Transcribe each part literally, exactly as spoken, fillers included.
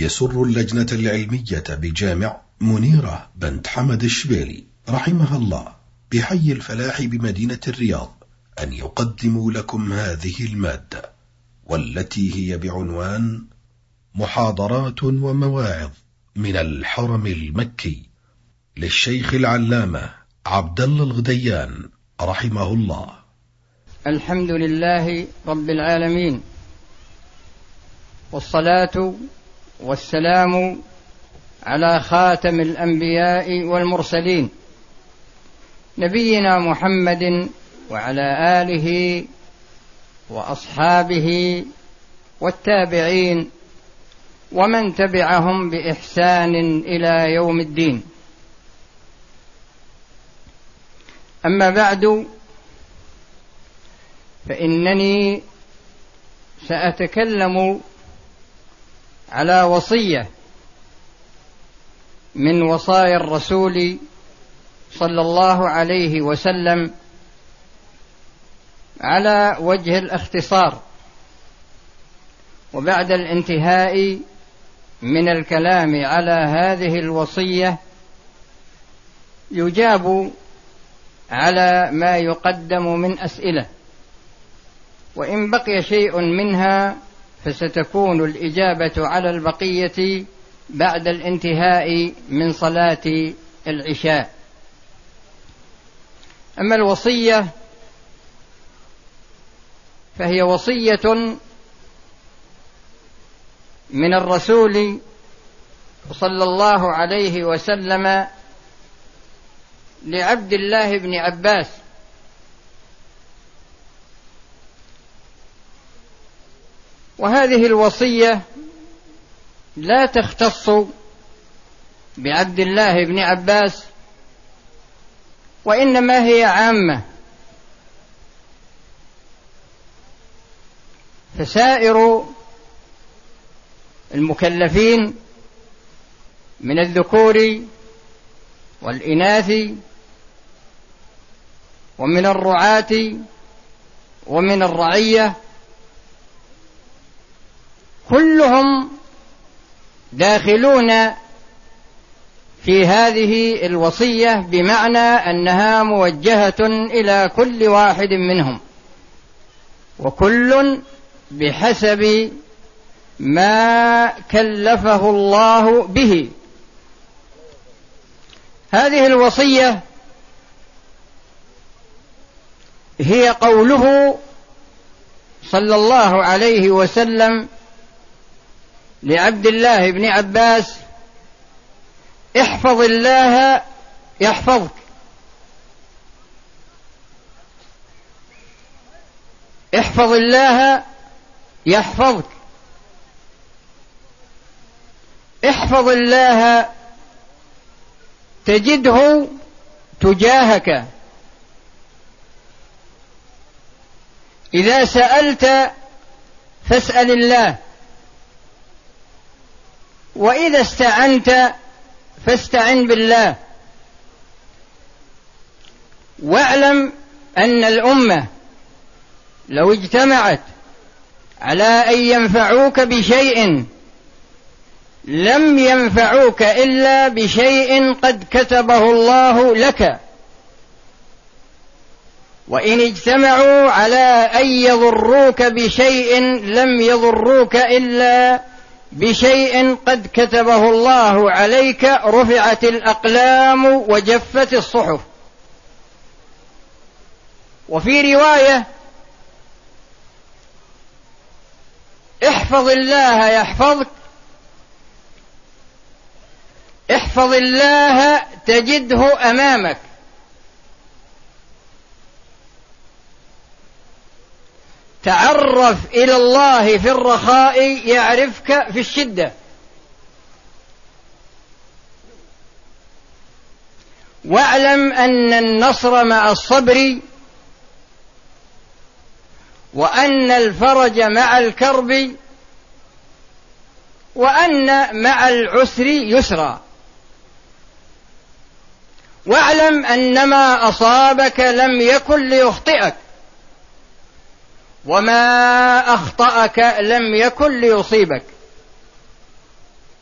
يسر اللجنة العلمية بجامع منيرة بنت حمد الشبيلي رحمها الله بحي الفلاح بمدينة الرياض أن يقدموا لكم هذه المادة، والتي هي بعنوان محاضرات ومواعظ من الحرم المكي للشيخ العلامة عبد الله الغديان رحمه الله. الحمد لله رب العالمين، والصلاة والسلام على خاتم الأنبياء والمرسلين نبينا محمد وعلى آله وأصحابه والتابعين ومن تبعهم بإحسان إلى يوم الدين. أما بعد، فإنني سأتكلم على وصية من وصايا الرسول صلى الله عليه وسلم على وجه الاختصار، وبعد الانتهاء من الكلام على هذه الوصية يجاب على ما يقدم من أسئلة، وإن بقي شيء منها فستكون الإجابة على البقية بعد الانتهاء من صلاة العشاء. أما الوصية فهي وصية من الرسول صلى الله عليه وسلم لعبد الله بن عباس، وهذه الوصية لا تختص بعبد الله بن عباس، وإنما هي عامة، فسائر المكلفين من الذكور والإناث ومن الرعاة ومن الرعية كلهم داخلون في هذه الوصية، بمعنى أنها موجهة إلى كل واحد منهم، وكل بحسب ما كلفه الله به. هذه الوصية هي قوله صلى الله عليه وسلم لعبد الله بن عباس: احفظ الله يحفظك، احفظ الله يحفظك، احفظ الله تجده تجاهك، إذا سألت فاسأل الله، وإذا استعنت فاستعن بالله. واعلم أن الأمة لو اجتمعت على أن ينفعوك بشيء لم ينفعوك إلا بشيء قد كتبه الله لك، وإن اجتمعوا على أن يضروك بشيء لم يضروك إلا بشيء قد كتبه الله عليك، رفعت الأقلام وجفت الصحف. وفي رواية: احفظ الله يحفظك، احفظ الله تجده أمامك. تعرف إلى الله في الرخاء يعرفك في الشدة، واعلم أن النصر مع الصبر، وأن الفرج مع الكرب، وأن مع العسر يسرا. واعلم أن ما أصابك لم يكن ليخطئك، وما أخطأك لم يكن ليصيبك.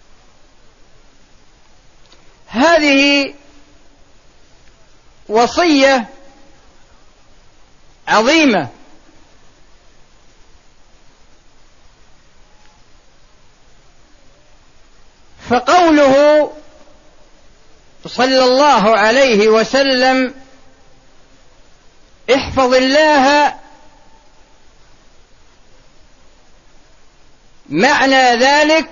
هذه وصية عظيمة، فقوله صلى الله عليه وسلم احفظ الله، معنى ذلك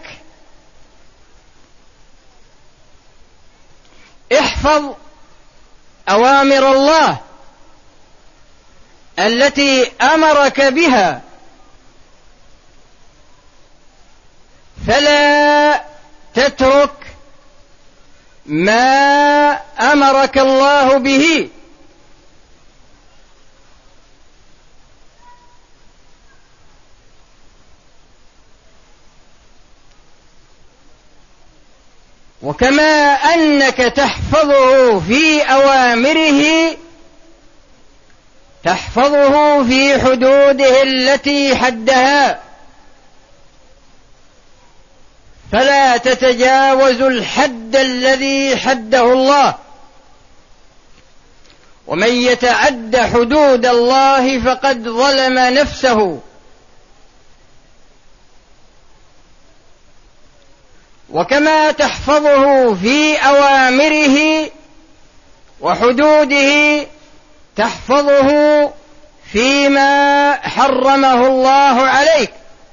احفظ أوامر الله التي أمرك بها، فلا تترك ما أمرك الله به، وكما أنك تحفظه في أوامره تحفظه في حدوده التي حدها، فلا تتجاوز الحد الذي حده الله، ومن يتعد حدود الله فقد ظلم نفسه. وكما تحفظه في أوامره وحدوده تحفظه فيما حرمه الله عليك،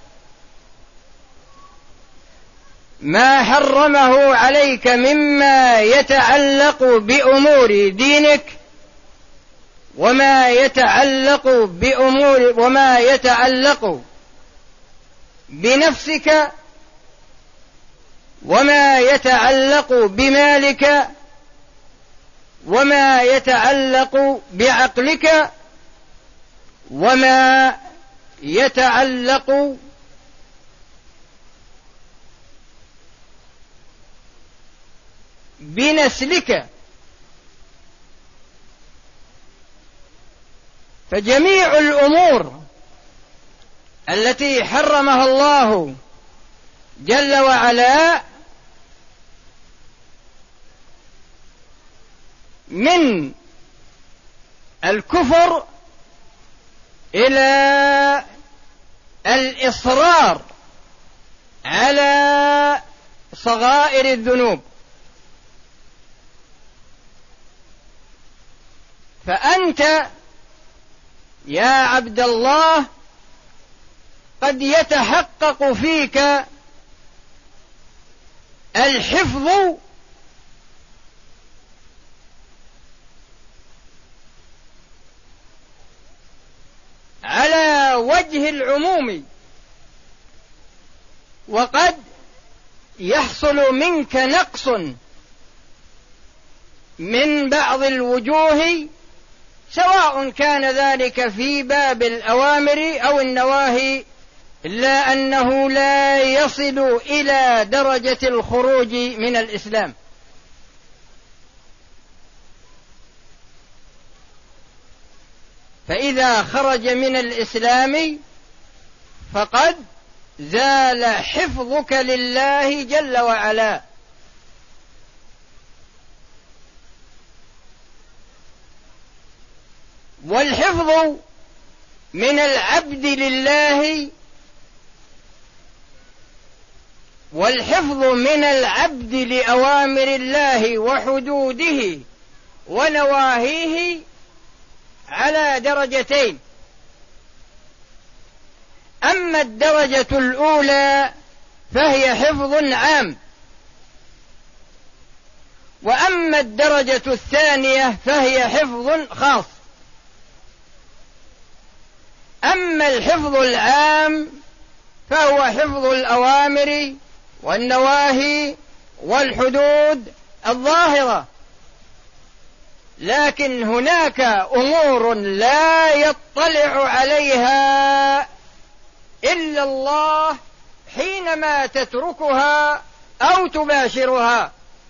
ما حرمه عليك مما يتعلق بأمور دينك وما يتعلق بأمور وما يتعلق بنفسك وما يتعلق بمالك وما يتعلق بعقلك وما يتعلق بنسلك. فجميع الأمور التي حرمها الله جل وعلا من الكفر إلى الإصرار على صغائر الذنوب، فأنت يا عبد الله قد يتحقق فيك الحفظ على وجه العموم، وقد يحصل منك نقص من بعض الوجوه، سواء كان ذلك في باب الأوامر أو النواهي، إلا أنه لا يصل إلى درجة الخروج من الإسلام. فإذا خرج من الإسلام فقد زال حفظك لله جل وعلا. والحفظ من العبد لله والحفظ من العبد لأوامر الله وحدوده ونواهيه على درجتين. أما الدرجة الأولى فهي حفظ عام، وأما الدرجة الثانية فهي حفظ خاص. أما الحفظ العام فهو حفظ الأوامر والنواهي والحدود الظاهرة، لكن هناك أمور لا يطلع عليها إلا الله حينما تتركها أو تباشرها.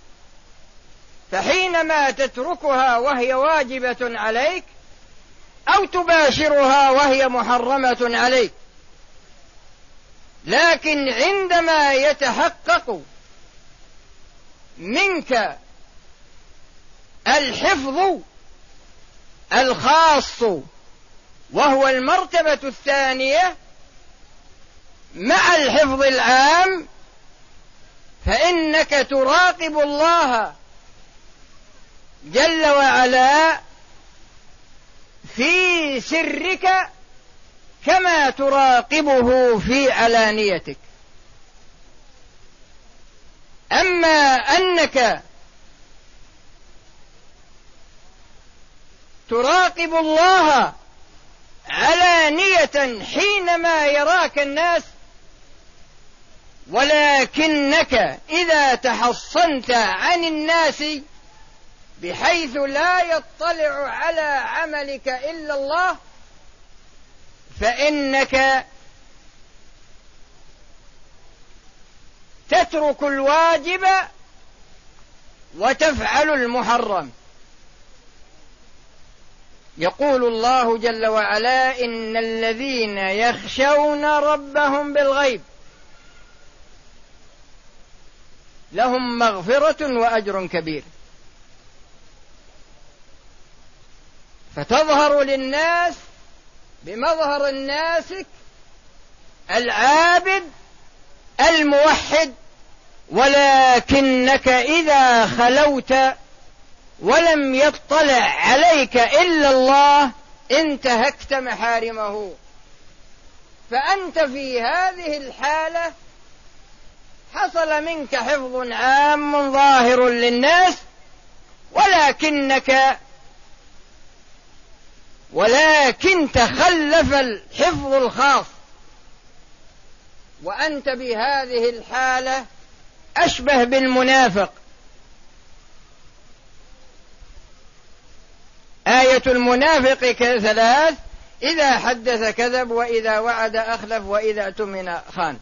فحينما تتركها وهي واجبة عليك أو تباشرها وهي محرمة عليك، لكن عندما يتحقق منك الحفظ الخاص وهو المرتبة الثانية مع الحفظ العام، فإنك تراقب الله جل وعلا في سرك كما تراقبه في علانيتك. أما أنك تراقب الله علانية حينما يراك الناس، ولكنك إذا تحصنت عن الناس بحيث لا يطلع على عملك إلا الله، فإنك تترك الواجب وتفعل المحرم. يقول الله جل وعلا: إن الذين يخشون ربهم بالغيب لهم مغفرة وأجر كبير. فتظهر للناس بمظهر الناسك العابد الموحد، ولكنك إذا خلوت ولم يطلع عليك إلا الله انتهكت محارمه. فأنت في هذه الحالة حصل منك حفظ عام ظاهر للناس، ولكنك ولكن تخلف الحفظ الخاص، وأنت بهذه الحالة أشبه بالمنافق. آية المنافق كثلاث: إذا حدث كذب، وإذا وعد أخلف، وإذا اؤتمن خان.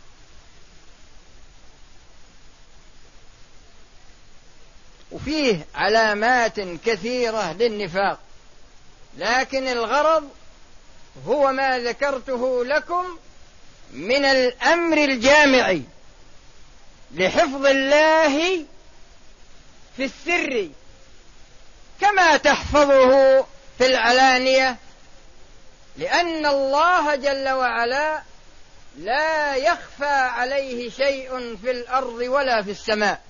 وفيه علامات كثيرة للنفاق، لكن الغرض هو ما ذكرته لكم من الأمر الجامع لحفظ الله في السر كما تحفظه في العلانية، لأن الله جل وعلا لا يخفى عليه شيء في الأرض ولا في السماء.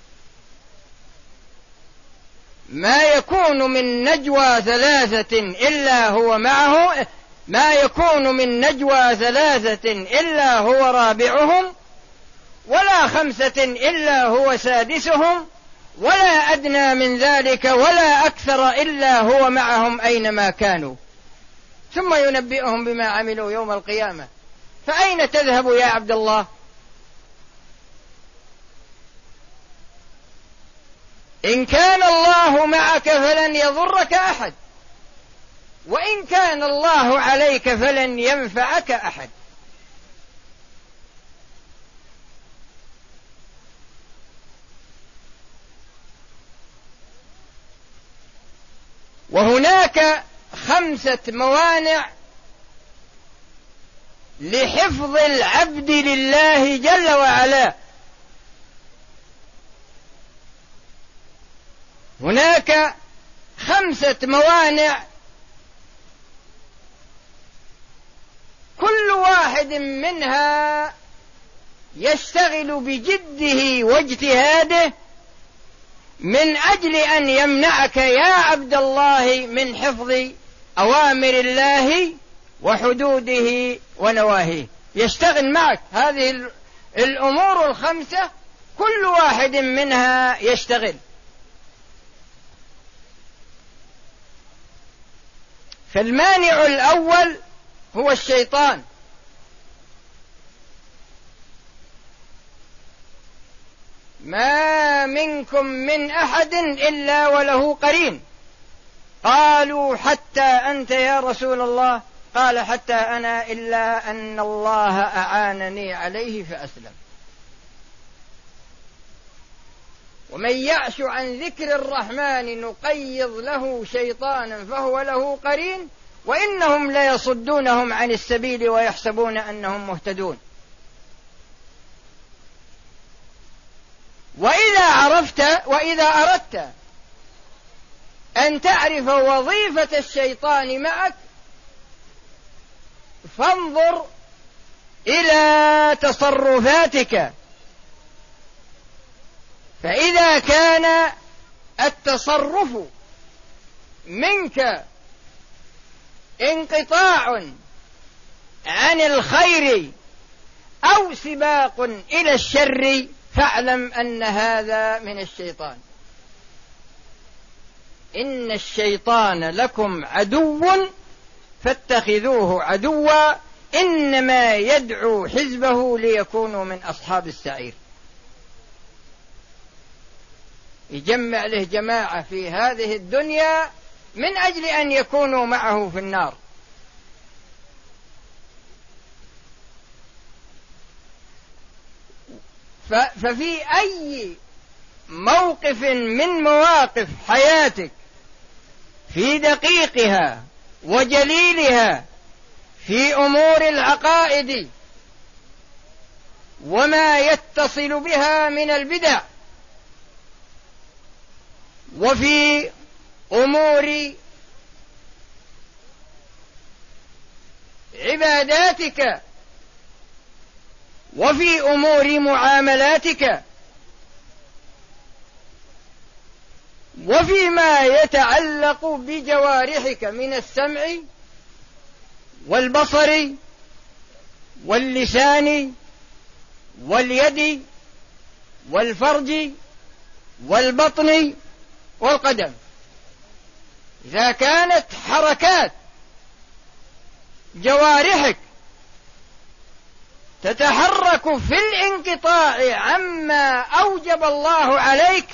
ما يكون من نجوى ثلاثة إلا هو معه ما يكون من نجوى ثلاثة إلا هو رابعهم، ولا خمسة إلا هو سادسهم، ولا أدنى من ذلك ولا أكثر إلا هو معهم أينما كانوا، ثم ينبئهم بما عملوا يوم القيامة. فأين تذهب يا عبد الله؟ إن كان الله معك فلن يضرك أحد، وإن كان الله عليك فلن ينفعك أحد. وهناك خمسة موانع لحفظ العبد لله جل وعلا. هناك خمسة موانع كل واحد منها يشتغل بجده واجتهاده من أجل أن يمنعك يا عبد الله من حفظ أوامر الله وحدوده ونواهيه. يشتغل معك هذه الأمور الخمسة، كل واحد منها يشتغل. فالمانع الأول هو الشيطان. ما منكم من أحد إلا وله قرين. قالوا حتى أنت يا رسول الله؟ قال حتى أنا، إلا أن الله أعانني عليه فأسلم. ومن يعش عن ذكر الرحمن نقيض له شيطانا فهو له قرين وإنهم ليصدونهم عن السبيل ويحسبون أنهم مهتدون. وإذا عرفت وإذا أردت أن تعرف وظيفة الشيطان معك، فانظر إلى تصرفاتك، فإذا كان التصرف منك انقطاع عن الخير أو سباق إلى الشر، فاعلم أن هذا من الشيطان. إن الشيطان لكم عدو فاتخذوه عدوا إنما يدعو حزبه ليكونوا من أصحاب السعير. يجمع له جماعة في هذه الدنيا من أجل أن يكونوا معه في النار. ففي أي موقف من مواقف حياتك، في دقيقها وجليلها، في أمور العقائد وما يتصل بها من البدع، وفي أمور عباداتك، وفي أمور معاملاتك، وفيما يتعلق بجوارحك من السمع والبصر واللسان واليد والفرج والبطن والقدم. إذا كانت حركات جوارحك تتحرك في الانقطاع عما أوجب الله عليك،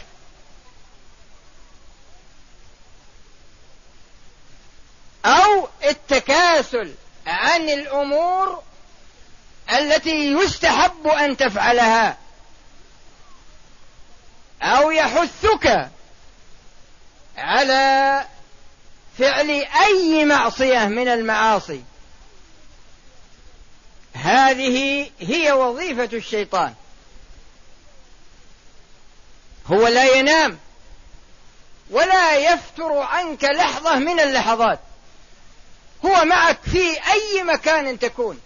أو التكاسل عن الأمور التي يستحب أن تفعلها، أو يحثك على فعل أي معصية من المعاصي، هذه هي وظيفة الشيطان. هو لا ينام ولا يفتر عنك لحظة من اللحظات، هو معك في أي مكان تكون،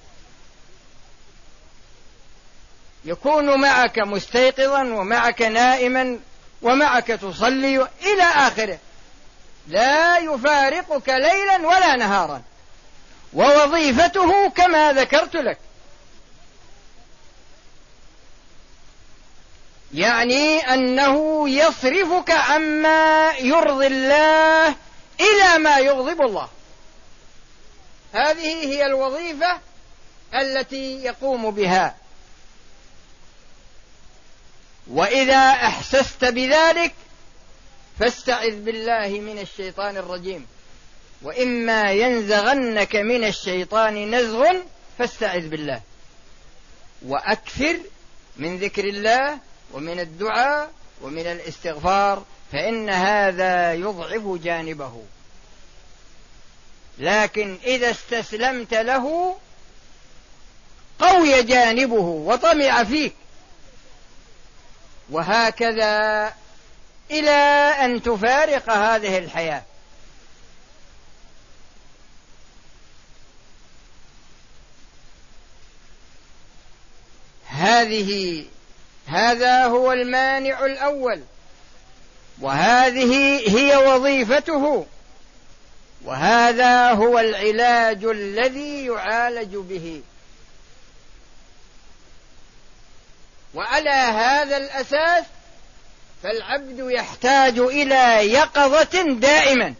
يكون معك مستيقظا ومعك نائما ومعك تصلي إلى آخره، لا يفارقك ليلا ولا نهارا. ووظيفته كما ذكرت لك، يعني أنه يصرفك عما يرضي الله إلى ما يغضب الله. هذه هي الوظيفة التي يقوم بها. وإذا أحسست بذلك فاستعذ بالله من الشيطان الرجيم، وإما ينزغنك من الشيطان نزغ فاستعذ بالله، وأكثر من ذكر الله ومن الدعاء ومن الاستغفار، فإن هذا يضعف جانبه. لكن إذا استسلمت له قوي جانبه وطمع فيك، وهكذا إلى أن تفارق هذه الحياة. هذه هذا هو المانع الأول، وهذه هي وظيفته، وهذا هو العلاج الذي يعالج به. وعلى هذا الأساس فالعبد يحتاج إلى يقظة دائما.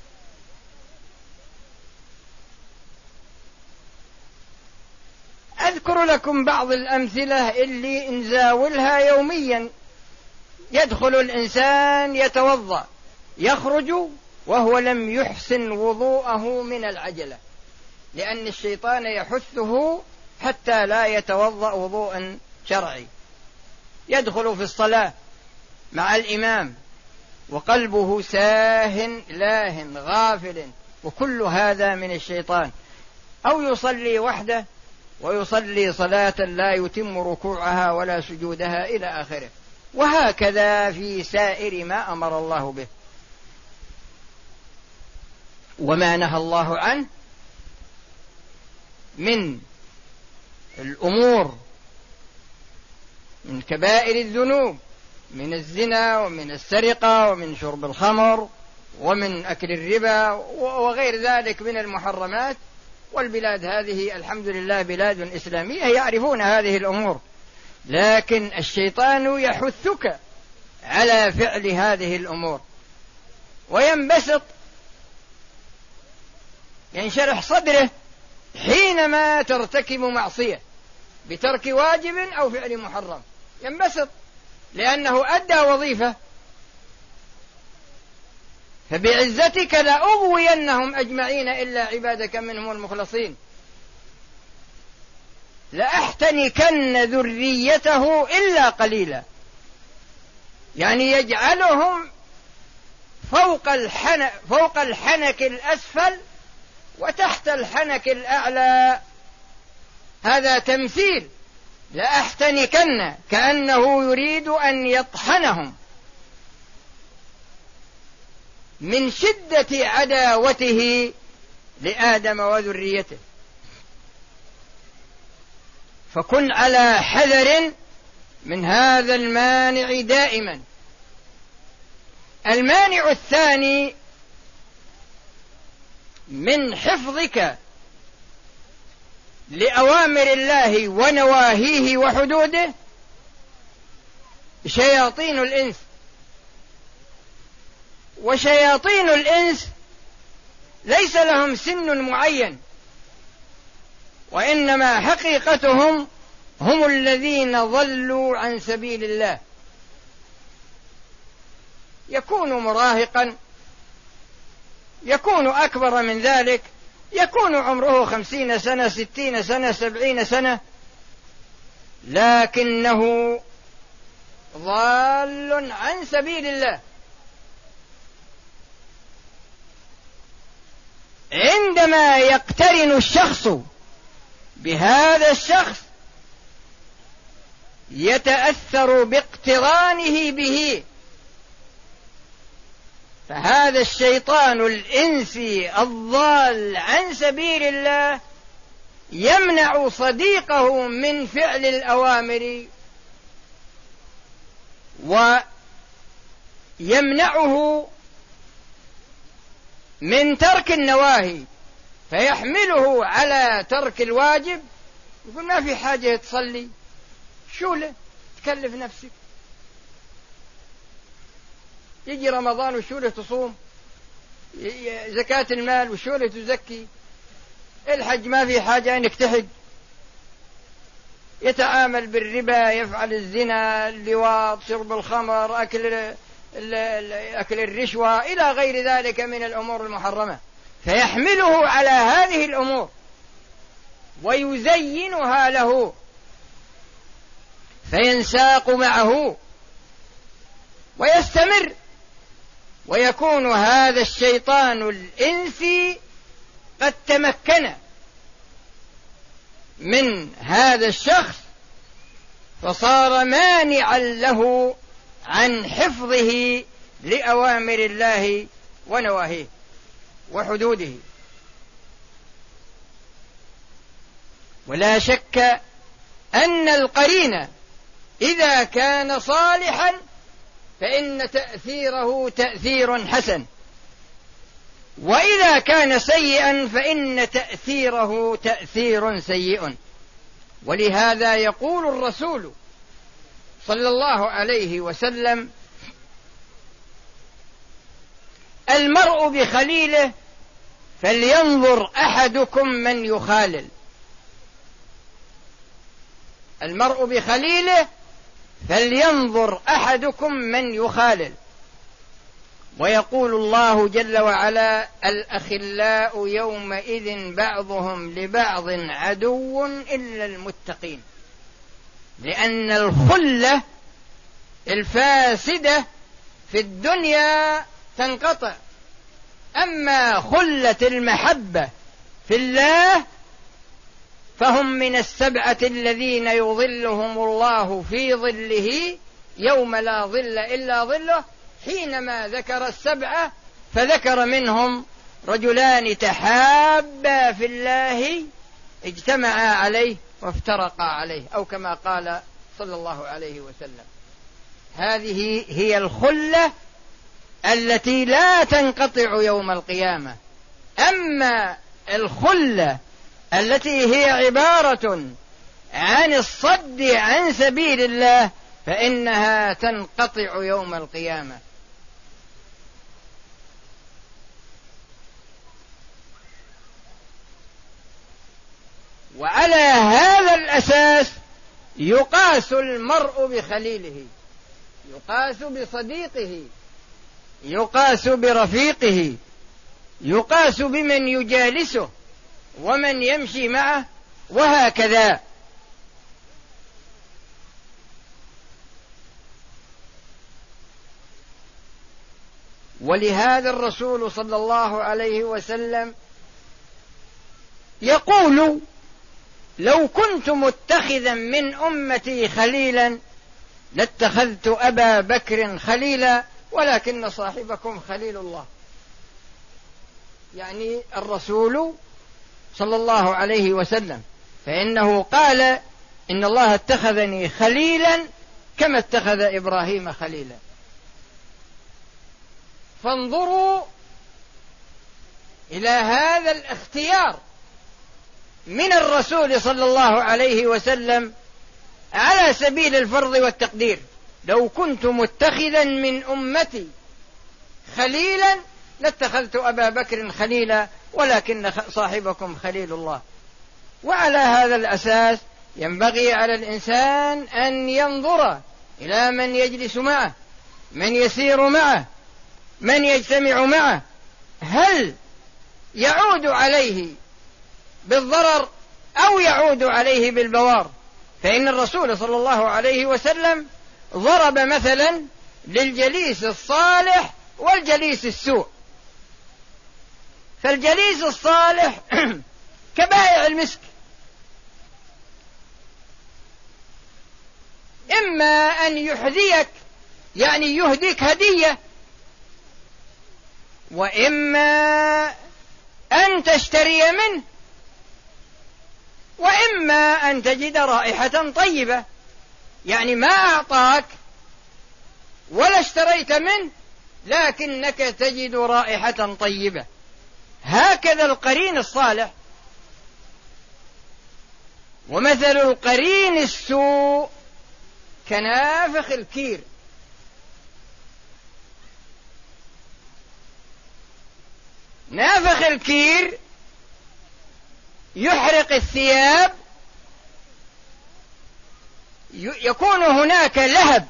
أذكر لكم بعض الأمثلة اللي نزاولها يوميا. يدخل الإنسان يتوضأ، يخرج وهو لم يحسن وضوءه من العجلة، لأن الشيطان يحثه حتى لا يتوضأ وضوءا شرعي. يدخل في الصلاة مع الإمام وقلبه ساه لاه غافل، وكل هذا من الشيطان. أو يصلي وحده ويصلي صلاة لا يتم ركوعها ولا سجودها إلى آخره، وهكذا في سائر ما أمر الله به. وما نهى الله عنه من الأمور من كبائر الذنوب، من الزنا ومن السرقة ومن شرب الخمر ومن أكل الربا وغير ذلك من المحرمات. والبلاد هذه الحمد لله بلاد إسلامية يعرفون هذه الأمور، لكن الشيطان يحثك على فعل هذه الأمور، وينبسط ينشرح صدره حينما ترتكب معصية بترك واجب أو فعل محرم، ينبسط لأنه أدى وظيفة. فبعزتك لأغوينهم أجمعين إلا عبادك منهم المخلصين، لأحتنكن ذريته إلا قليلا، يعني يجعلهم فوق الحنك, فوق الحنك الأسفل وتحت الحنك الأعلى. هذا تمثيل، لأحتنكن، كأنه يريد أن يطحنهم من شدة عداوته لآدم وذريته. فكن على حذر من هذا المانع دائما. المانع الثاني من حفظك لأوامر الله ونواهيه وحدوده شياطين الإنس. وشياطين الإنس ليس لهم سن معين، وإنما حقيقتهم هم الذين ضلوا عن سبيل الله. يكون مراهقا، يكون أكبر من ذلك، يكون عمره خمسين سنة ستين سنة سبعين سنة، لكنه ضال عن سبيل الله. عندما يقترن الشخص بهذا الشخص يتأثر باقترانه به، فهذا الشيطان الإنسي الضال عن سبيل الله يمنع صديقه من فعل الأوامر ويمنعه من ترك النواهي، فيحمله على ترك الواجب. يقول ما في حاجة تصلي، شو له تكلف نفسك، يجي رمضان وشو له تصوم، زكاة المال وشو له تزكي، الحج ما في حاجة انك تحج، يتعامل بالربا، يفعل الزنا، اللواط، شرب الخمر، أكل أكل الرشوة إلى غير ذلك من الأمور المحرمة، فيحمله على هذه الأمور ويزينها له فينساق معه ويستمر، ويكون هذا الشيطان الإنسي قد تمكن من هذا الشخص فصار مانعا له عن حفظه لأوامر الله ونواهيه وحدوده. ولا شك أن القرين إذا كان صالحا فإن تأثيره تأثير حسن، وإذا كان سيئا فإن تأثيره تأثير سيء. ولهذا يقول الرسول صلى الله عليه وسلم: المرء بخليله فلينظر أحدكم من يخالل. المرء بخليله فلينظر أحدكم من يخالل. ويقول الله جل وعلا: الأخلاء يومئذ بعضهم لبعض عدو إلا المتقين. لأن الخلة الفاسدة في الدنيا تنقطع، أما خلة المحبة في الله فهم من السبعة الذين يظلهم الله في ظله يوم لا ظل إلا ظله. حينما ذكر السبعة فذكر منهم رجلان تحابا في الله اجتمعا عليه وافترقا عليه، أو كما قال صلى الله عليه وسلم. هذه هي الخلة التي لا تنقطع يوم القيامة. أما الخلة التي هي عبارة عن الصد عن سبيل الله فإنها تنقطع يوم القيامة. وعلى هذا الأساس يقاس المرء بخليله، يقاس بصديقه، يقاس برفيقه، يقاس بمن يجالسه ومن يمشي معه، وهكذا. ولهذا الرسول صلى الله عليه وسلم يقول: لو كنت متخذا من أمتي خليلا لاتخذت أبا بكر خليلا ولكن صاحبكم خليل الله. يعني الرسول صلى الله عليه وسلم، فإنه قال: إن الله اتخذني خليلا كما اتخذ إبراهيم خليلا. فانظروا إلى هذا الاختيار من الرسول صلى الله عليه وسلم على سبيل الفرض والتقدير: لو كنت متخذا من أمتي خليلا لاتخذت أبا بكر خليلا ولكن صاحبكم خليل الله. وعلى هذا الأساس ينبغي على الإنسان أن ينظر إلى من يجلس معه، من يسير معه، من يجتمع معه، هل يعود عليه بالضرر أو يعود عليه بالبوار. فإن الرسول صلى الله عليه وسلم ضرب مثلا للجليس الصالح والجليس السوء. فالجليس الصالح كبائع المسك، إما أن يحذيك يعني يهديك هدية، وإما أن تشتري منه، وإما أن تجد رائحة طيبة، يعني ما أعطاك ولا اشتريت منه لكنك تجد رائحة طيبة. هكذا القرين الصالح. ومثل القرين السوء كنافخ الكير. نافخ الكير يحرق الثياب، يكون هناك لهب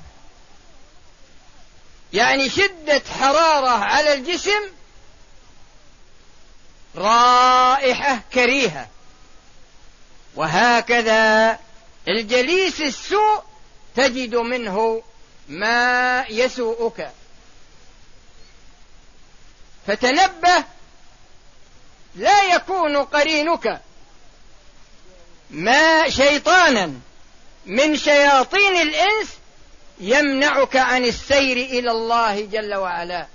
يعني شدة حرارة على الجسم، رائحة كريهة. وهكذا الجليس السوء تجد منه ما يسوءك. فتنبه، لا يكون قرينك ما شيطانا من شياطين الإنس يمنعك عن السير إلى الله جل وعلا.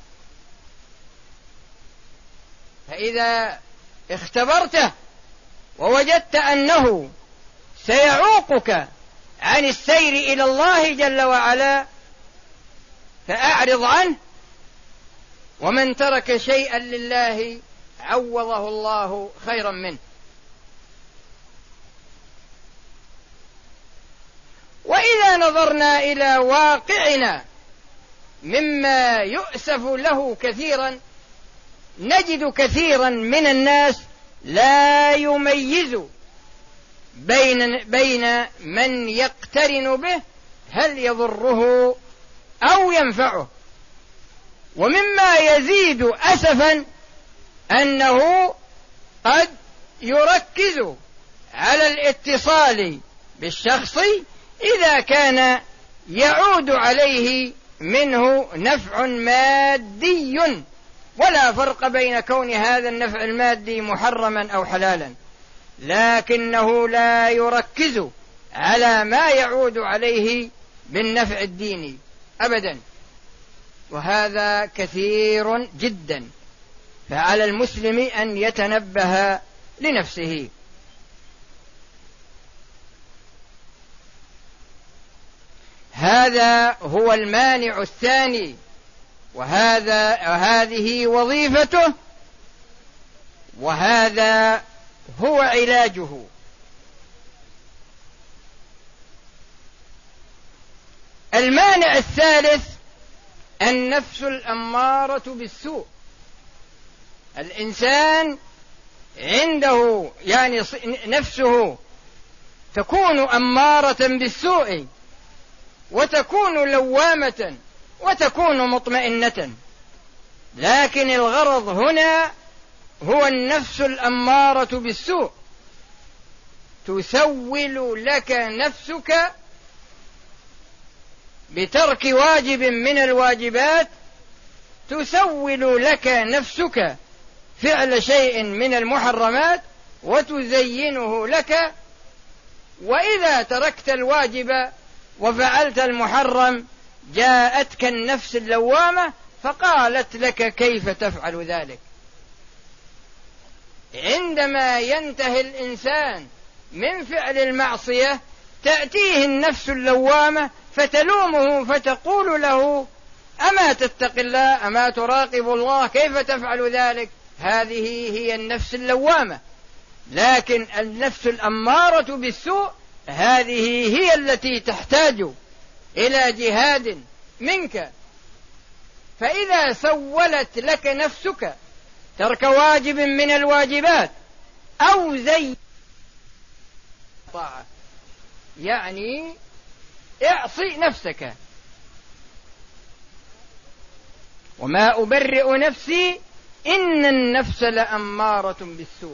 فإذا اختبرته ووجدت أنه سيعوقك عن السير إلى الله جل وعلا فأعرض عنه. ومن ترك شيئا لله عوضه الله خيرا منه. وإذا نظرنا إلى واقعنا مما يؤسف له كثيرا، نجد كثيرا من الناس لا يميز بين بين من يقترن به هل يضره أو ينفعه. ومما يزيد أسفا أنه قد يركز على الاتصال بالشخص إذا كان يعود عليه منه نفع مادي، ولا فرق بين كون هذا النفع المادي محرما أو حلالا، لكنه لا يركز على ما يعود عليه بالنفع الديني أبدا. وهذا كثير جدا. فعلى المسلم أن يتنبه لنفسه. هذا هو المانع الثاني، وهذا وهذه وظيفته، وهذا هو علاجه. المانع الثالث النفس الأمارة بالسوء. الإنسان عنده يعني نفسه تكون أمارة بالسوء، وتكون لوامة، وتكون مطمئنة، لكن الغرض هنا هو النفس الأمارة بالسوء. تسول لك نفسك بترك واجب من الواجبات، تسول لك نفسك فعل شيء من المحرمات، وتزينه لك، وإذا تركت الواجب وفعلت المحرم جاءتك النفس اللوامة فقالت لك كيف تفعل ذلك. عندما ينتهي الإنسان من فعل المعصية تأتيه النفس اللوامة فتلومه فتقول له أما تتق الله، أما تراقب الله، كيف تفعل ذلك؟ هذه هي النفس اللوامة. لكن النفس الأمارة بالسوء هذه هي التي تحتاج إلى جهاد منك. فإذا سولت لك نفسك ترك واجب من الواجبات أو زي طاعة، يعني اعصي نفسك. وما أبرئ نفسي إن النفس لأمارة بالسوء.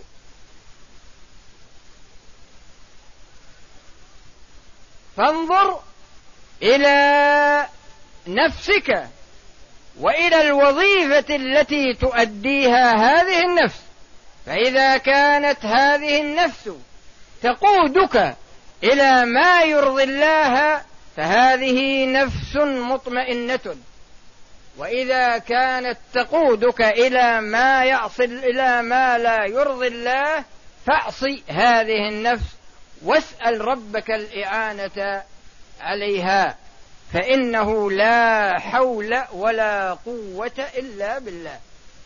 فانظر إلى نفسك وإلى الوظيفة التي تؤديها هذه النفس، فإذا كانت هذه النفس تقودك إلى ما يرضي الله فهذه نفس مطمئنة، وإذا كانت تقودك إلى ما يعصي إلى ما لا يرضي الله فاعصي هذه النفس واسأل ربك الإعانة عليها، فإنه لا حول ولا قوة إلا بالله.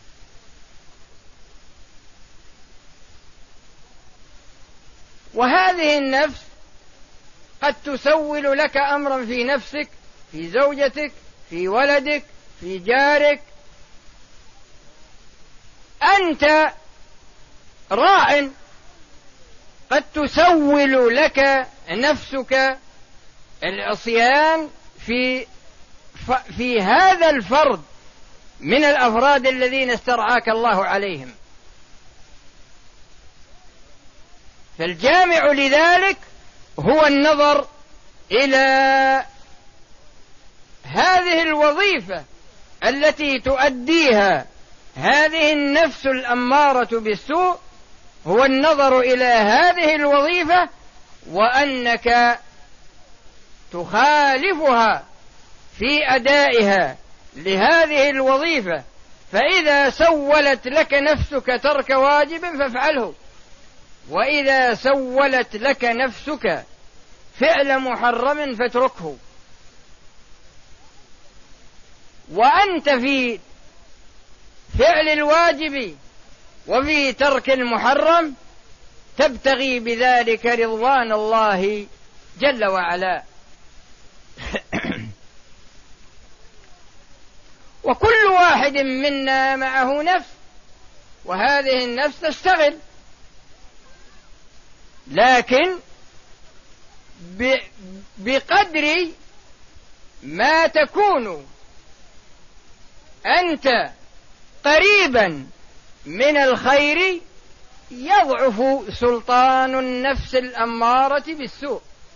وهذه النفس قد تسول لك أمرا في نفسك، في زوجتك، في ولدك، في جارك. أنت راع، قد تسول لك نفسك العصيان في في هذا الفرد من الأفراد الذين استرعاك الله عليهم. فالجامع لذلك هو النظر إلى هذه الوظيفة التي تؤديها هذه النفس الأمارة بالسوء، هو النظر إلى هذه الوظيفة وأنك تخالفها في أدائها لهذه الوظيفة. فإذا سولت لك نفسك ترك واجب فافعله، وإذا سولت لك نفسك فعل محرم فاتركه. وأنت في فعل الواجب وفي ترك المحرم تبتغي بذلك رضوان الله جل وعلا. وكل واحد منا معه نفس، وهذه النفس تشتغل، لكن بقدر ما تكون أنت قريبا من الخير يضعف سلطان النفس الأمارة بالسوء،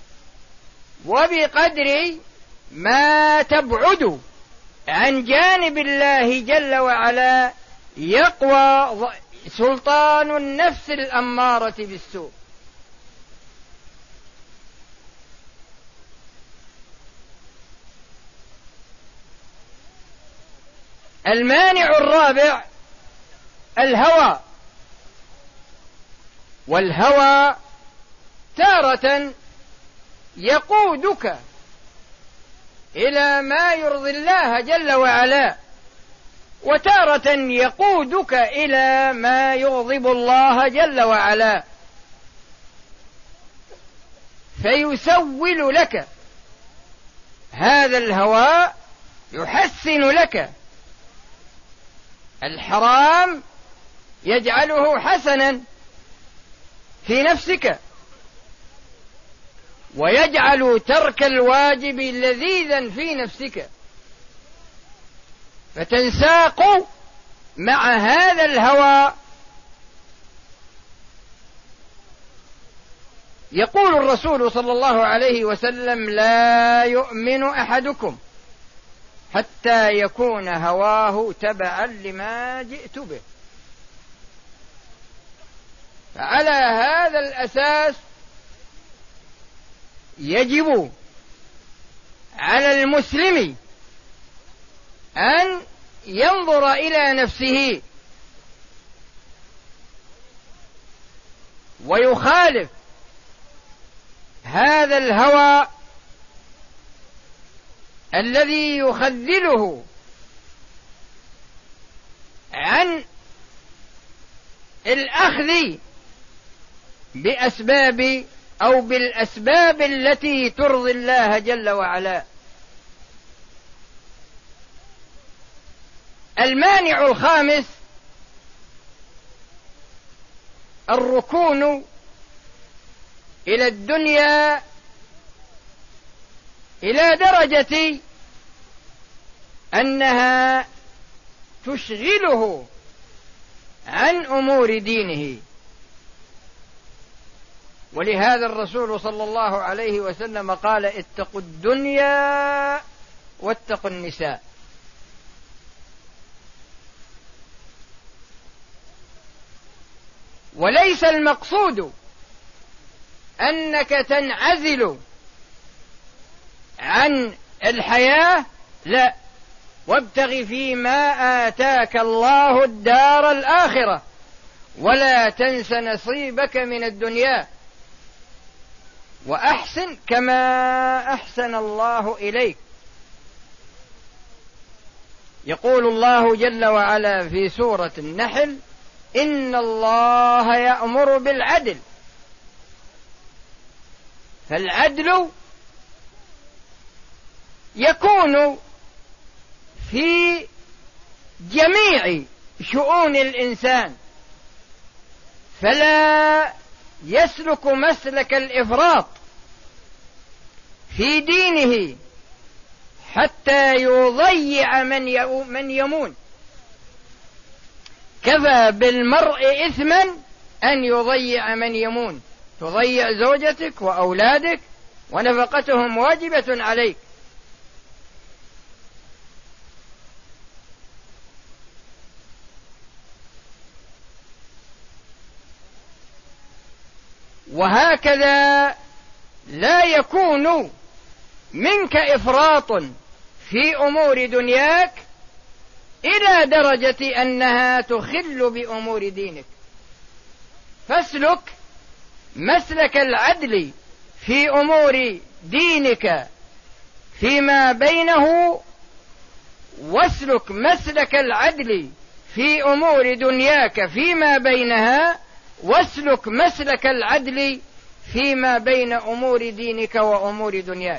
وبقدر ما تبعد عن جانب الله جل وعلا يقوى سلطان النفس الأمارة بالسوء. المانع الرابع الهوى. والهوى تارة يقودك إلى ما يرضي الله جل وعلا، وتارة يقودك إلى ما يغضب الله جل وعلا، فيسول لك هذا الهوى، يحسن لك الحرام، يجعله حسنا في نفسك، ويجعل ترك الواجب لذيذا في نفسك، فتنساق مع هذا الهوى. يقول الرسول صلى الله عليه وسلم: لا يؤمن أحدكم حتى يكون هواه تبعا لما جئت به. فعلى هذا الأساس يجب على المسلم أن ينظر إلى نفسه ويخالف هذا الهوى الذي يخذله عن الأخذ بأسباب أو بالأسباب التي ترضي الله جل وعلا. المانع الخامس الركون إلى الدنيا إلى درجة أنها تشغله عن أمور دينه. ولهذا الرسول صلى الله عليه وسلم قال: اتقوا الدنيا واتقوا النساء. وليس المقصود أنك تنعزل عن الحياة، لا، وابتغ فيما آتاك الله الدار الآخرة ولا تنس نصيبك من الدنيا وأحسن كما أحسن الله إليك. يقول الله جل وعلا في سورة النحل: إن الله يأمر بالعدل. فالعدل يكون في جميع شؤون الإنسان، فلا يسلك مسلك الإفراط في دينه حتى يضيع من يمون. كفى بالمرء إثما أن يضيع من يمون. تضيع زوجتك وأولادك ونفقتهم واجبة عليك. وهكذا لا يكون منك إفراط في أمور دنياك إلى درجة أنها تخل بأمور دينك. فاسلك مسلك العدل في أمور دينك فيما بينه، واسلك مسلك العدل في أمور دنياك فيما بينها، واسلك مسلك العدل فيما بين أمور دينك وأمور دنياك.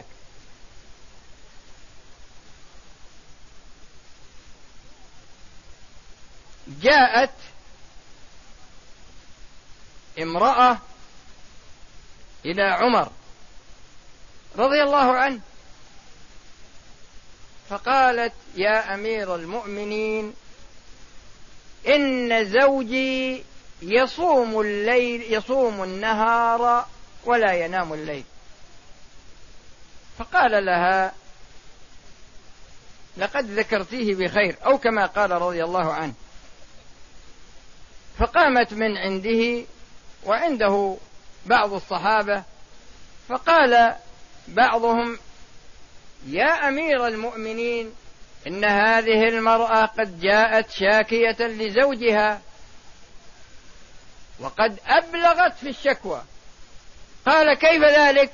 جاءت امرأة إلى عمر رضي الله عنه فقالت: يا أمير المؤمنين، إن زوجي يصوم الليل يصوم النهار ولا ينام الليل. فقال لها: لقد ذكرتيه بخير، أو كما قال رضي الله عنه. فقامت من عنده وعنده بعض الصحابة، فقال بعضهم: يا أمير المؤمنين، إن هذه المرأة قد جاءت شاكية لزوجها وقد أبلغت في الشكوى. قال: كيف ذلك؟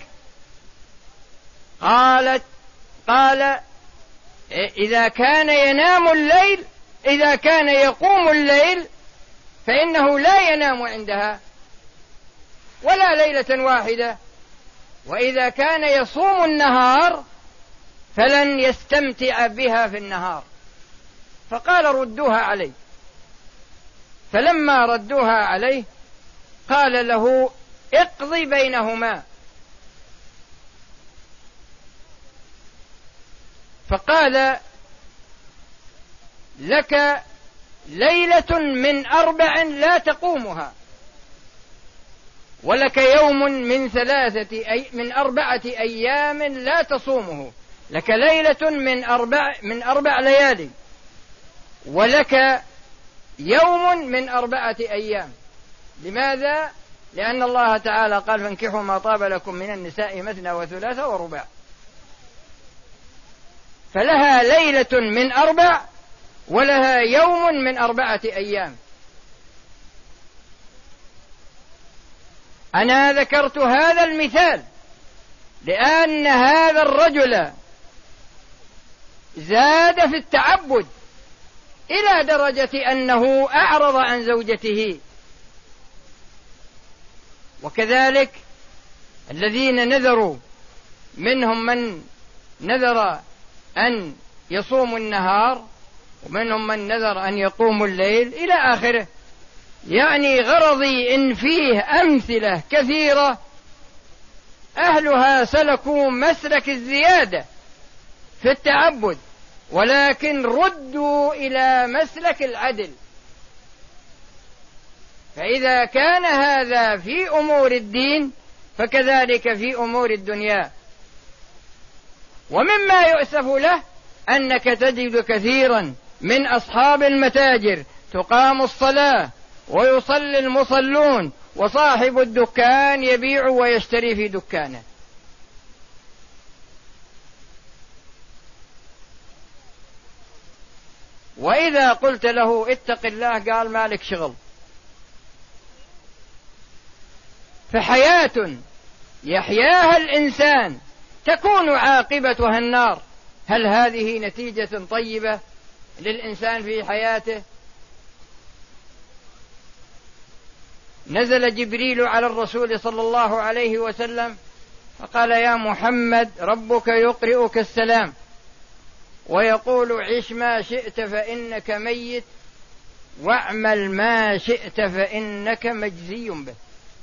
قالت قال: إذا كان ينام الليل إذا كان يقوم الليل فإنه لا ينام عندها ولا ليلة واحدة، وإذا كان يصوم النهار فلن يستمتع بها في النهار. فقال: ردوها عليه. فلما ردوها عليه قال له: اقضي بينهما. فقال: لك ليلة من أربع لا تقومها، ولك يوم من ثلاثة أي من أربعة أيام لا تصومه، لك ليلة من أربع من أربع ليالي، ولك يوم من أربعة أيام. لماذا؟ لأن الله تعالى قال: فانكحوا ما طاب لكم من النساء مثنى وثلاث ورباع. فلها ليلة من أربع ولها يوم من أربعة أيام. أنا ذكرت هذا المثال لأن هذا الرجل زاد في التعبد إلى درجة أنه أعرض عن زوجته. وكذلك الذين نذروا منهم من نذر أن يصوم النهار، ومنهم من نذر أن يقوم الليل إلى آخره. يعني غرضي إن فيه أمثلة كثيرة أهلها سلكوا مسلك الزيادة في التعبد، ولكن ردوا إلى مسلك العدل. فإذا كان هذا في أمور الدين فكذلك في أمور الدنيا. ومما يؤسف له أنك تجد كثيرا من أصحاب المتاجر تقام الصلاة ويصلي المصلون، وصاحب الدكان يبيع ويشتري في دكانه. وإذا قلت له اتق الله قال مالك شغل. فحياة يحياها الإنسان تكون عاقبتها النار. هل هذه نتيجة طيبة للإنسان في حياته؟ نزل جبريل على الرسول صلى الله عليه وسلم فقال: يا محمد ربك يقرئك السلام ويقول: عش ما شئت فإنك ميت، واعمل ما شئت فإنك مجزي به.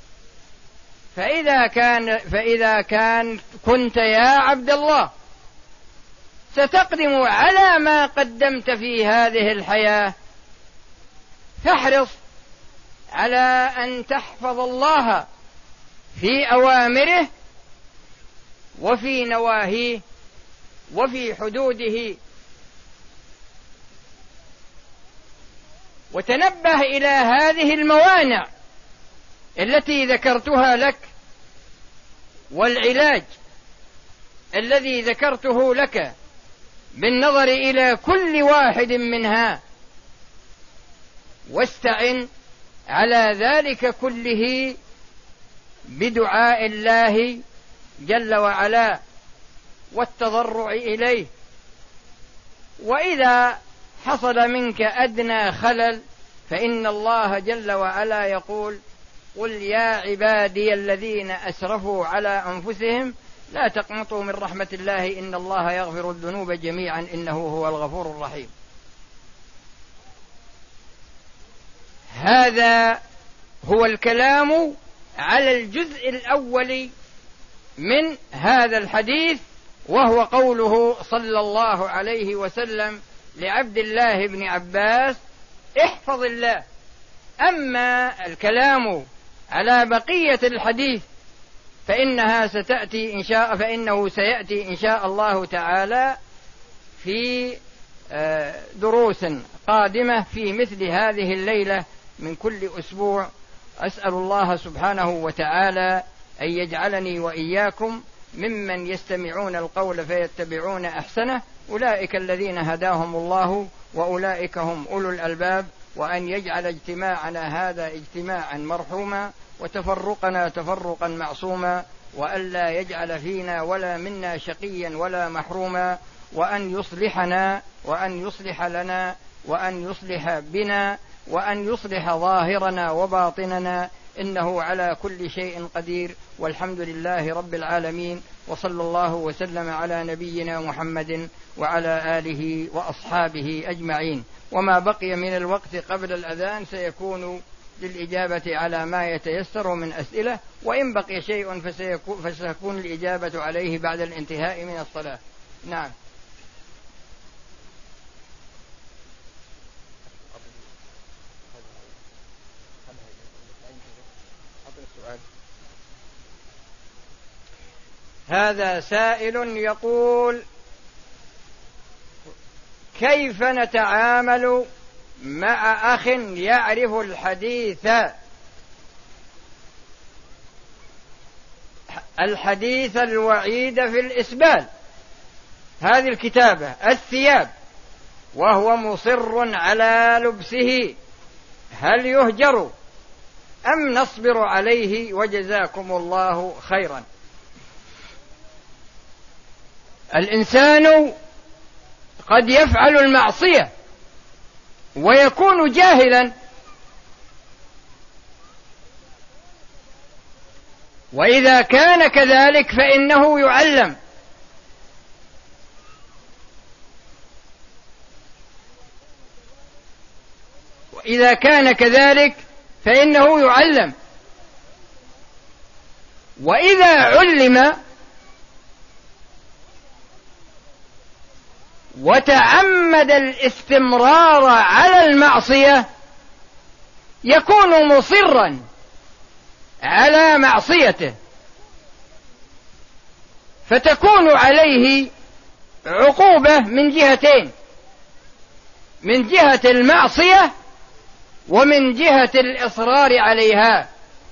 فإذا كان فإذا كان كنت يا عبد الله ستقدم على ما قدمت في هذه الحياة، فاحرص على أن تحفظ الله في أوامره وفي نواهيه وفي حدوده، وتنبه إلى هذه الموانع التي ذكرتها لك، والعلاج الذي ذكرته لك بالنظر إلى كل واحد منها، واستعن على ذلك كله بدعاء الله جل وعلا والتضرع إليه. وإذا حصل منك أدنى خلل فإن الله جل وعلا يقول: قل يا عبادي الذين أسرفوا على أنفسهم لا تقنطوا من رحمة الله إن الله يغفر الذنوب جميعا إنه هو الغفور الرحيم. هذا هو الكلام على الجزء الأول من هذا الحديث، وهو قوله صلى الله عليه وسلم لعبد الله بن عباس: احفظ الله. أما الكلام على بقية الحديث فإنها ستأتي إن شاء فإنه سيأتي إن شاء الله تعالى في دروس قادمة في مثل هذه الليلة من كل أسبوع. أسأل الله سبحانه وتعالى أن يجعلني وإياكم ممن يستمعون القول فيتبعون أحسنه، أولئك الذين هداهم الله وأولئك هم أولو الألباب. وأن يجعل اجتماعنا هذا اجتماعا مرحوما، وتفرقنا تفرقا معصوما، وأن لا يجعل فينا ولا منا شقيا ولا محروما، وأن يصلحنا وأن يصلح لنا وأن يصلح بنا وأن يصلح ظاهرنا وباطننا، إنه على كل شيء قدير، والحمد لله رب العالمين، وصلى الله وسلم على نبينا محمد وعلى آله وأصحابه أجمعين. وما بقي من الوقت قبل الأذان سيكون للإجابة على ما يتيسر من أسئلة، وإن بقي شيء فسيكون الإجابة عليه بعد الانتهاء من الصلاة. نعم. هذا سائل يقول: كيف نتعامل مع أخ يعرف الحديث الحديث الوعيد في الإسبال، هذه الكتابة الثياب، وهو مصر على لبسه، هل يهجر أم نصبر عليه؟ وجزاكم الله خيرا. الإنسان قد يفعل المعصية ويكون جاهلا، وإذا كان كذلك فإنه يعلم، وإذا كان كذلك فإنه يعلم، وإذا علم وتعمد الاستمرار على المعصية يكون مصرا على معصيته، فتكون عليه عقوبة من جهتين: من جهة المعصية ومن جهة الإصرار عليها.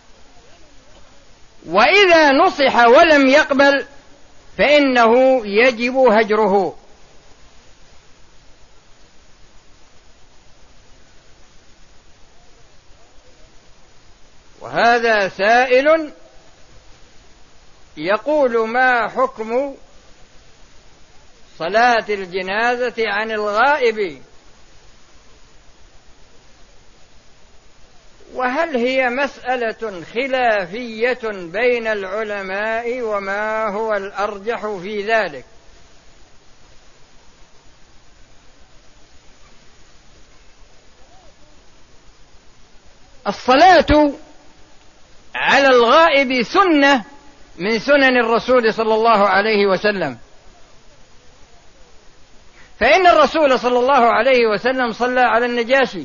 وإذا نصح ولم يقبل فإنه يجب هجره. وهذا سائل يقول: ما حكم صلاة الجنازة عن الغائب؟ وهل هي مسألة خلافية بين العلماء؟ وما هو الأرجح في ذلك؟ الصلاة على الغائب سنة من سنن الرسول صلى الله عليه وسلم، فإن الرسول صلى الله عليه وسلم صلى على النجاشي.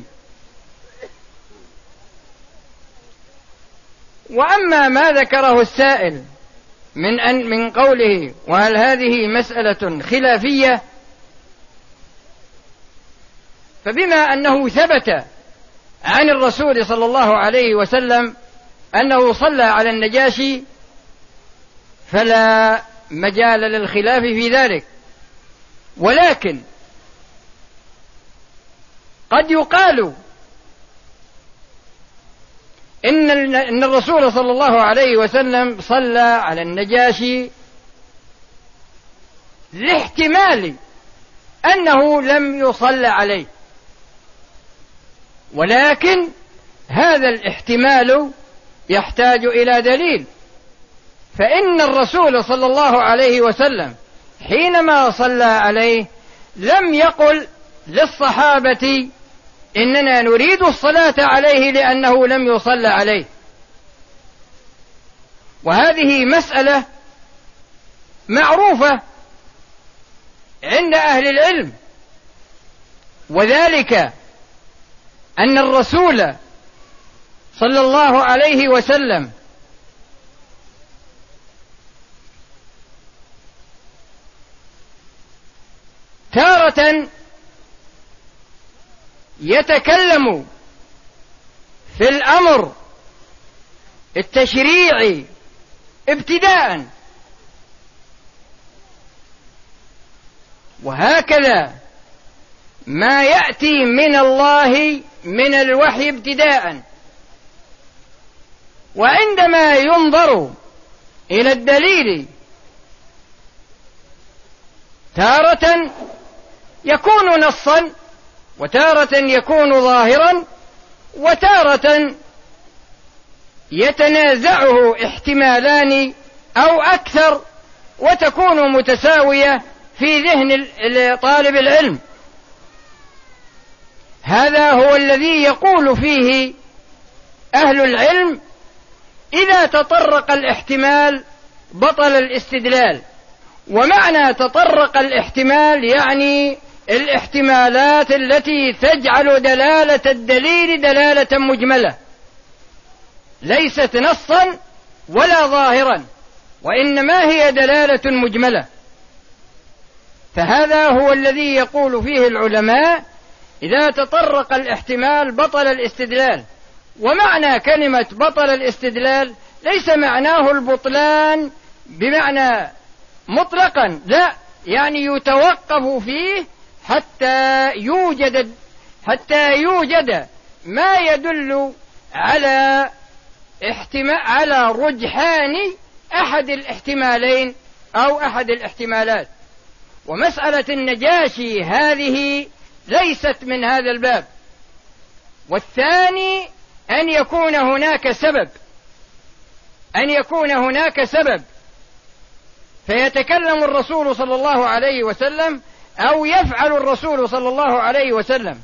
وأما ما ذكره السائل من أن من قوله وهل هذه مسألة خلافية، فبما أنه ثبت عن الرسول صلى الله عليه وسلم أنه صلى على النجاشي فلا مجال للخلاف في ذلك. ولكن قد يقال إن إن الرسول صلى الله عليه وسلم صلى على النجاشي لاحتمال أنه لم يصلى عليه، ولكن هذا الاحتمال يحتاج إلى دليل. فإن الرسول صلى الله عليه وسلم حينما صلى عليه لم يقل للصحابة إننا نريد الصلاة عليه لأنه لم يصلى عليه. وهذه مسألة معروفة عند أهل العلم، وذلك أن الرسول صلى الله عليه وسلم تارة يتكلم في الأمر التشريعي ابتداء، وهكذا ما يأتي من الله من الوحي ابتداء. وعندما ينظر إلى الدليل تارة يكون نصا، وتارة يكون ظاهرا، وتارة يتنازعه احتمالان أو أكثر، وتكون متساوية في ذهن طالب العلم. هذا هو الذي يقول فيه أهل العلم: إذا تطرق الاحتمال بطل الاستدلال. ومعنى تطرق الاحتمال يعني الاحتمالات التي تجعل دلالة الدليل دلالة مجملة، ليست نصا ولا ظاهرا، وإنما هي دلالة مجملة. فهذا هو الذي يقول فيه العلماء: إذا تطرق الاحتمال بطل الاستدلال. ومعنى كلمة بطل الاستدلال ليس معناه البطلان بمعنى مطلقا، لا، يعني يتوقف فيه حتى يوجد حتى يوجد ما يدل على احتمال على رجحان أحد الاحتمالين أو أحد الاحتمالات. ومسألة النجاشي هذه ليست من هذا الباب. والثاني أن يكون هناك سبب أن يكون هناك سبب فيتكلم الرسول صلى الله عليه وسلم أو يفعل الرسول صلى الله عليه وسلم،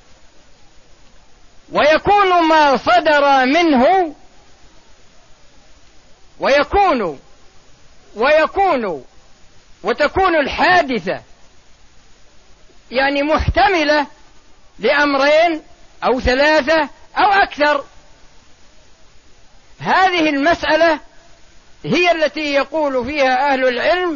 ويكون ما صدر منه ويكون ويكون وتكون الحادثة يعني محتملة لأمرين أو ثلاثة أو أكثر. هذه المسألة هي التي يقول فيها أهل العلم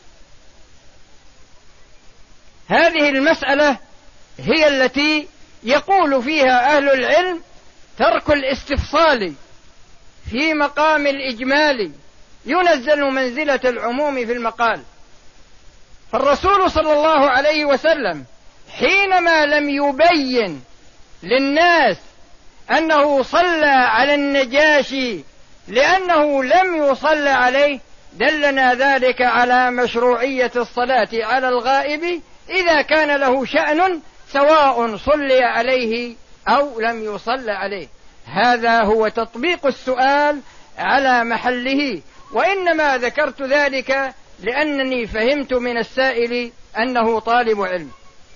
هذه المسألة هي التي يقول فيها أهل العلم ترك الاستفصال في مقام الإجمال ينزل منزلة العموم في المقال. فالرسول صلى الله عليه وسلم حينما لم يبين للناس أنه صلى على النجاشي لأنه لم يصلى عليه، دلنا ذلك على مشروعية الصلاة على الغائب إذا كان له شأن سواء صلي عليه أو لم يصلى عليه. هذا هو تطبيق السؤال على محله. وإنما ذكرت ذلك لأنني فهمت من السائل أنه طالب علم.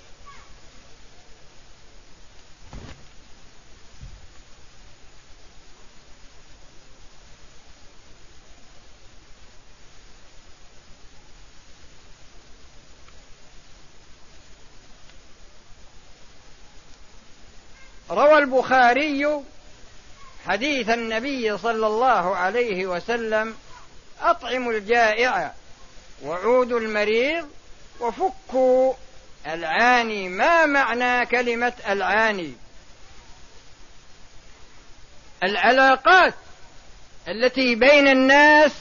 روى البخاري حديث النبي صلى الله عليه وسلم: أطعموا الجائع وعودوا المريض وفكوا العاني. ما معنى كلمة العاني؟ العلاقات التي بين الناس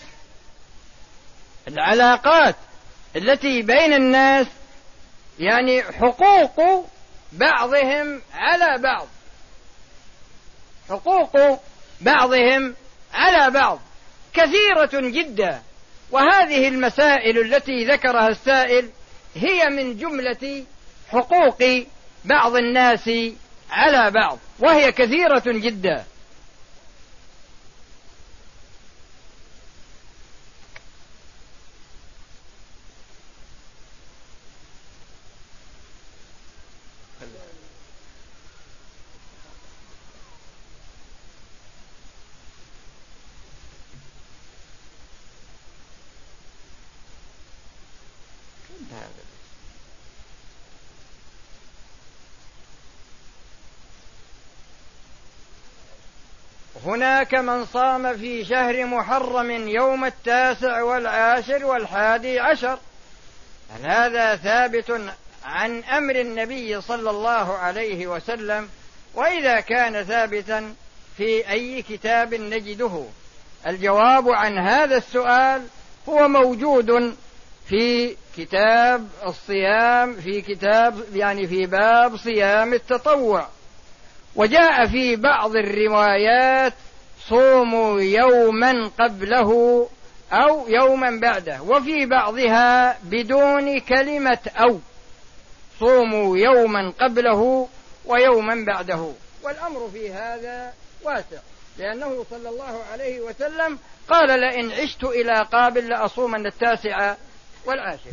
العلاقات التي بين الناس يعني حقوق بعضهم على بعض حقوق بعضهم على بعض كثيرة جدا. وهذه المسائل التي ذكرها السائل هي من جملة حقوق بعض الناس على بعض، وهي كثيرة جدا. هناك من صام في شهر محرم يوم التاسع والعاشر والحادي عشر، هل هذا ثابت عن أمر النبي صلى الله عليه وسلم؟ وإذا كان ثابتا في أي كتاب نجده؟ الجواب عن هذا السؤال هو موجود في كتاب الصيام، في كتاب يعني في باب صيام التطوع، وجاء في بعض الروايات صوموا يوما قبله أو يوما بعده، وفي بعضها بدون كلمة أو، صوموا يوما قبله ويوما بعده. والأمر في هذا واسع، لأنه صلى الله عليه وسلم قال لئن عشت إلى قابل لأصومن التاسع والعاشر.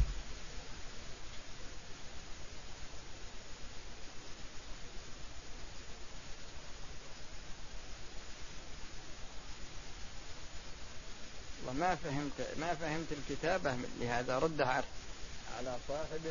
وما فهمت ما فهمت الكتابة، لهذا ردها على صاحبه.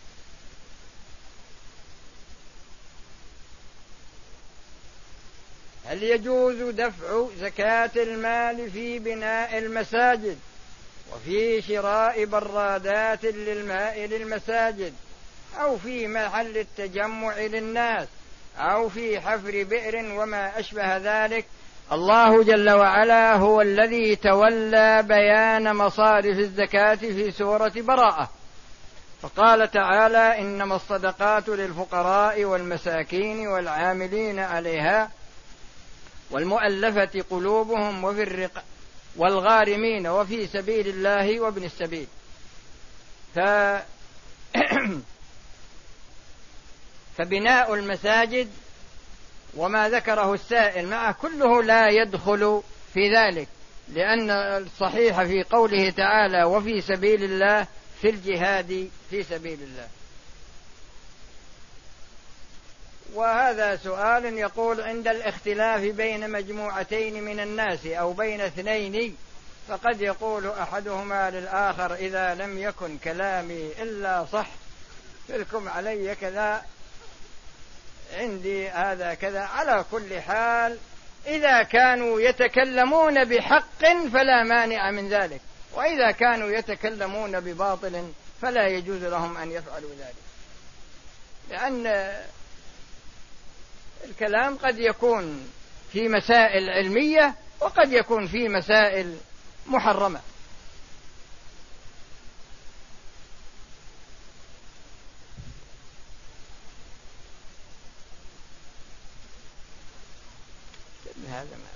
هل يجوز دفع زكاة المال في بناء المساجد وفي شراء برادات للماء للمساجد، أو في محل التجمع للناس، أو في حفر بئر وما أشبه ذلك؟ الله جل وعلا هو الذي تولى بيان مصارف الزكاة في سورة براءة، فقال تعالى إنما الصدقات للفقراء والمساكين والعاملين عليها والمؤلفة قلوبهم وفي الرق والغارمين وفي سبيل الله وابن السبيل. ف... فبناء المساجد وما ذكره السائل معه كله لا يدخل في ذلك، لأن الصحيح في قوله تعالى وفي سبيل الله في الجهاد في سبيل الله. وهذا سؤال يقول عند الاختلاف بين مجموعتين من الناس أو بين اثنين، فقد يقول أحدهما للآخر إذا لم يكن كلامي إلا صح فلكم علي كذا، عندي هذا كذا. على كل حال إذا كانوا يتكلمون بحق فلا مانع من ذلك، وإذا كانوا يتكلمون بباطل فلا يجوز لهم أن يفعلوا ذلك، لأن الكلام قد يكون في مسائل علمية وقد يكون في مسائل محرمة. هذا ما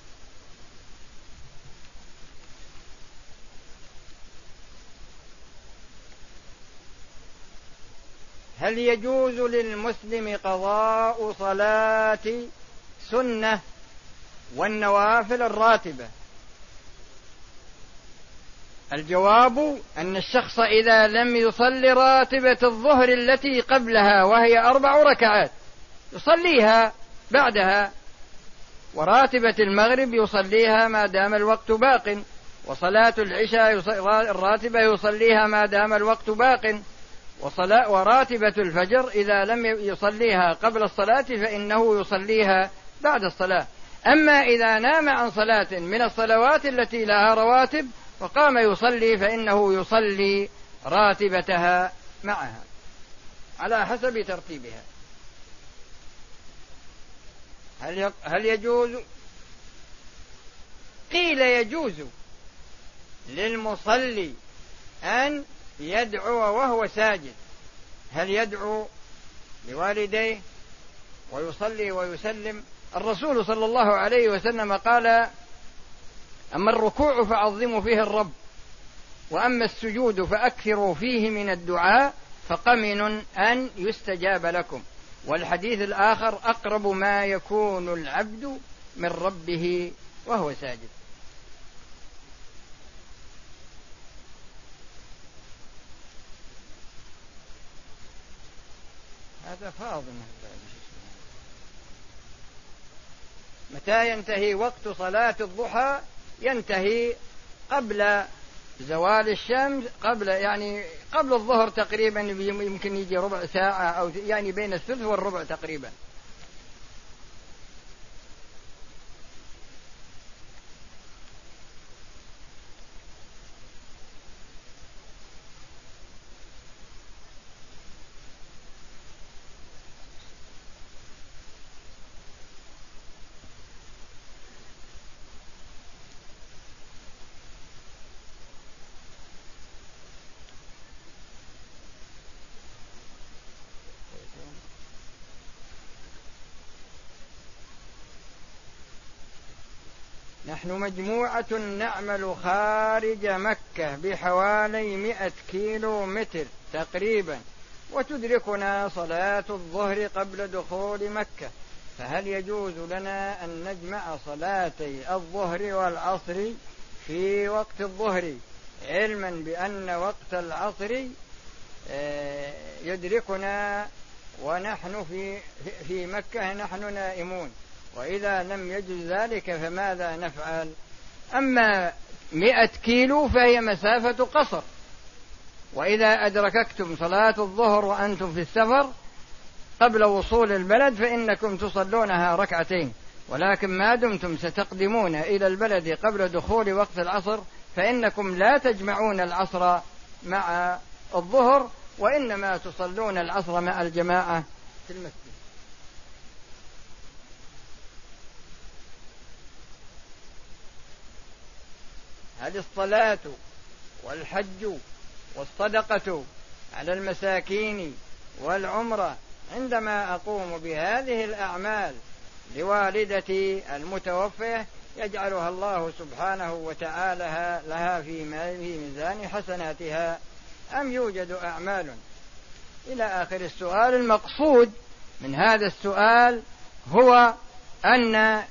هل يجوز للمسلم قضاء صلاة سنة والنوافل الراتبة؟ الجواب أن الشخص إذا لم يصلي راتبة الظهر التي قبلها وهي أربع ركعات يصليها بعدها، وراتبة المغرب يصليها ما دام الوقت باق، وصلاة العشاء الراتبة يصليها ما دام الوقت باق، وصلاة وراتبة الفجر إذا لم يصليها قبل الصلاة فإنه يصليها بعد الصلاة. أما إذا نام عن صلاة من الصلوات التي لها رواتب وقام يصلي فإنه يصلي راتبتها معها على حسب ترتيبها. هل هل يجوز؟ قيل يجوز للمصلي أن يدعو وهو ساجد. هل يدعو لوالديه ويصلي ويسلم؟ الرسول صلى الله عليه وسلم قال أما الركوع فعظموا فيه الرب، وأما السجود فأكثروا فيه من الدعاء فقمن أن يستجاب لكم. والحديث الآخر أقرب ما يكون العبد من ربه وهو ساجد. هذا فاضل. متى ينتهي وقت صلاة الضحى؟ ينتهي قبل زوال الشمس، قبل يعني قبل الظهر تقريبا، يمكن يجي ربع ساعة أو يعني بين الثلث والربع تقريبا. نحن مجموعة نعمل خارج مكة بحوالي مئة كيلو متر تقريبا، وتدركنا صلاة الظهر قبل دخول مكة، فهل يجوز لنا أن نجمع صلاتي الظهر والعصر في وقت الظهر، علما بأن وقت العصر يدركنا ونحن في في مكة نحن نائمون؟ وإذا لم يجوز ذلك فماذا نفعل؟ أما مئة كيلو فهي مسافة قصر، وإذا أدركتم صلاة الظهر وأنتم في السفر قبل وصول البلد فإنكم تصلونها ركعتين، ولكن ما دمتم ستقدمون إلى البلد قبل دخول وقت العصر فإنكم لا تجمعون العصر مع الظهر، وإنما تصلون العصر مع الجماعة في المسجد. هل الصلاة والحج والصدقة على المساكين والعمرة عندما أقوم بهذه الأعمال لوالدتي المتوفية يجعلها الله سبحانه وتعالى لها في ميزان حسناتها، أم يوجد أعمال إلى آخر السؤال؟ المقصود من هذا السؤال هو أن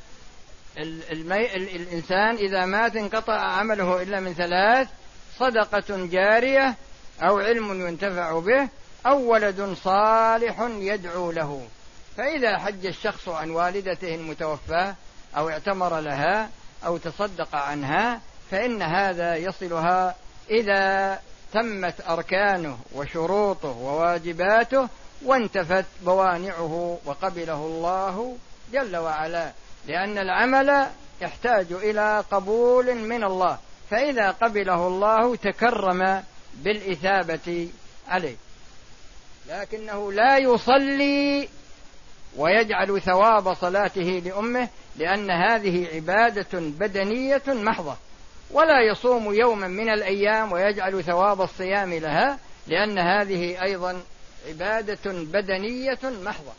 الإنسان إذا مات انقطع عمله إلا من ثلاث: صدقة جارية، أو علم ينتفع به، أو ولد صالح يدعو له. فإذا حج الشخص عن والدته المتوفاة أو اعتمر لها أو تصدق عنها فإن هذا يصلها إذا تمت أركانه وشروطه وواجباته وانتفت موانعه وقبله الله جل وعلا، لأن العمل يحتاج إلى قبول من الله، فإذا قبله الله تكرم بالإثابة عليه، لكنه لا يصلي ويجعل ثواب صلاته لأمه، لأن هذه عبادة بدنية محضة، ولا يصوم يوما من الأيام ويجعل ثواب الصيام لها، لأن هذه أيضا عبادة بدنية محضة.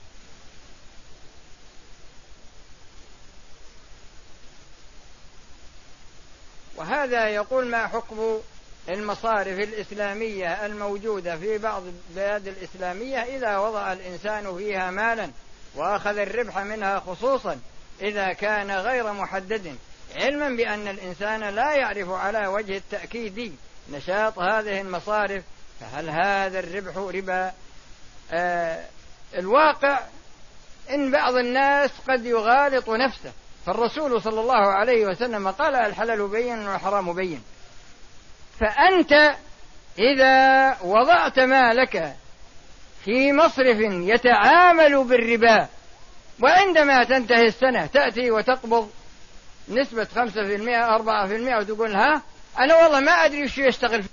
وهذا يقول: ما حكم المصارف الإسلامية الموجودة في بعض البلاد الإسلامية إذا وضع الإنسان فيها مالا وأخذ الربح منها، خصوصا إذا كان غير محدد، علما بأن الإنسان لا يعرف على وجه التأكيد نشاط هذه المصارف، فهل هذا الربح ربا؟ آه الواقع إن بعض الناس قد يغالط نفسه، فالرسول صلى الله عليه وسلم قال: الحلال بين والحرام بين. فأنت إذا وضعت مالك في مصرف يتعامل بالربا، وعندما تنتهي السنة تأتي وتقبض نسبة خمسة في المئة أربعة في المئة وتقول: ها أنا والله ما أدري شو يشتغل